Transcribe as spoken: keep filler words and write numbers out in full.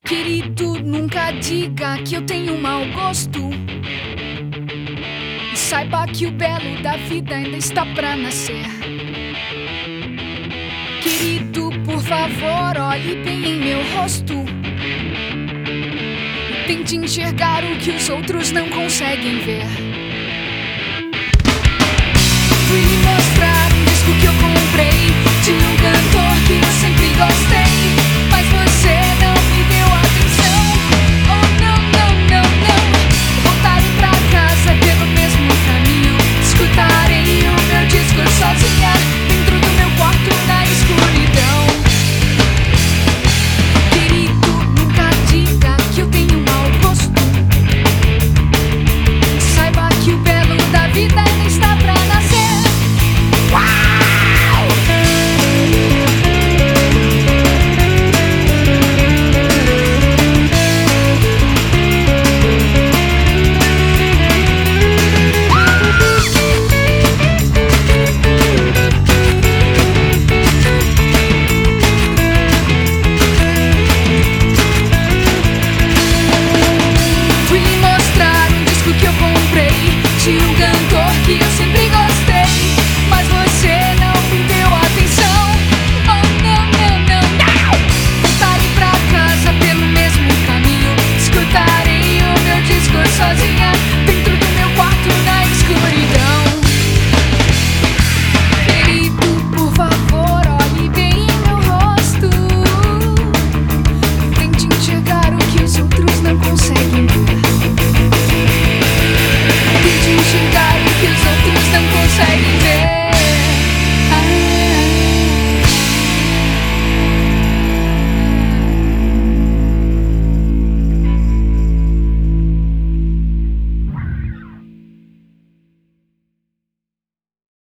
Querido, nunca diga que eu tenho mau gosto. E saiba que o belo da vida ainda está pra nascer. Querido, por favor, olhe bem em meu rosto e tente enxergar o que os outros não conseguem ver. Fui lhe mostrar um disco que eu comprei de um cantor que eu sempre gostei.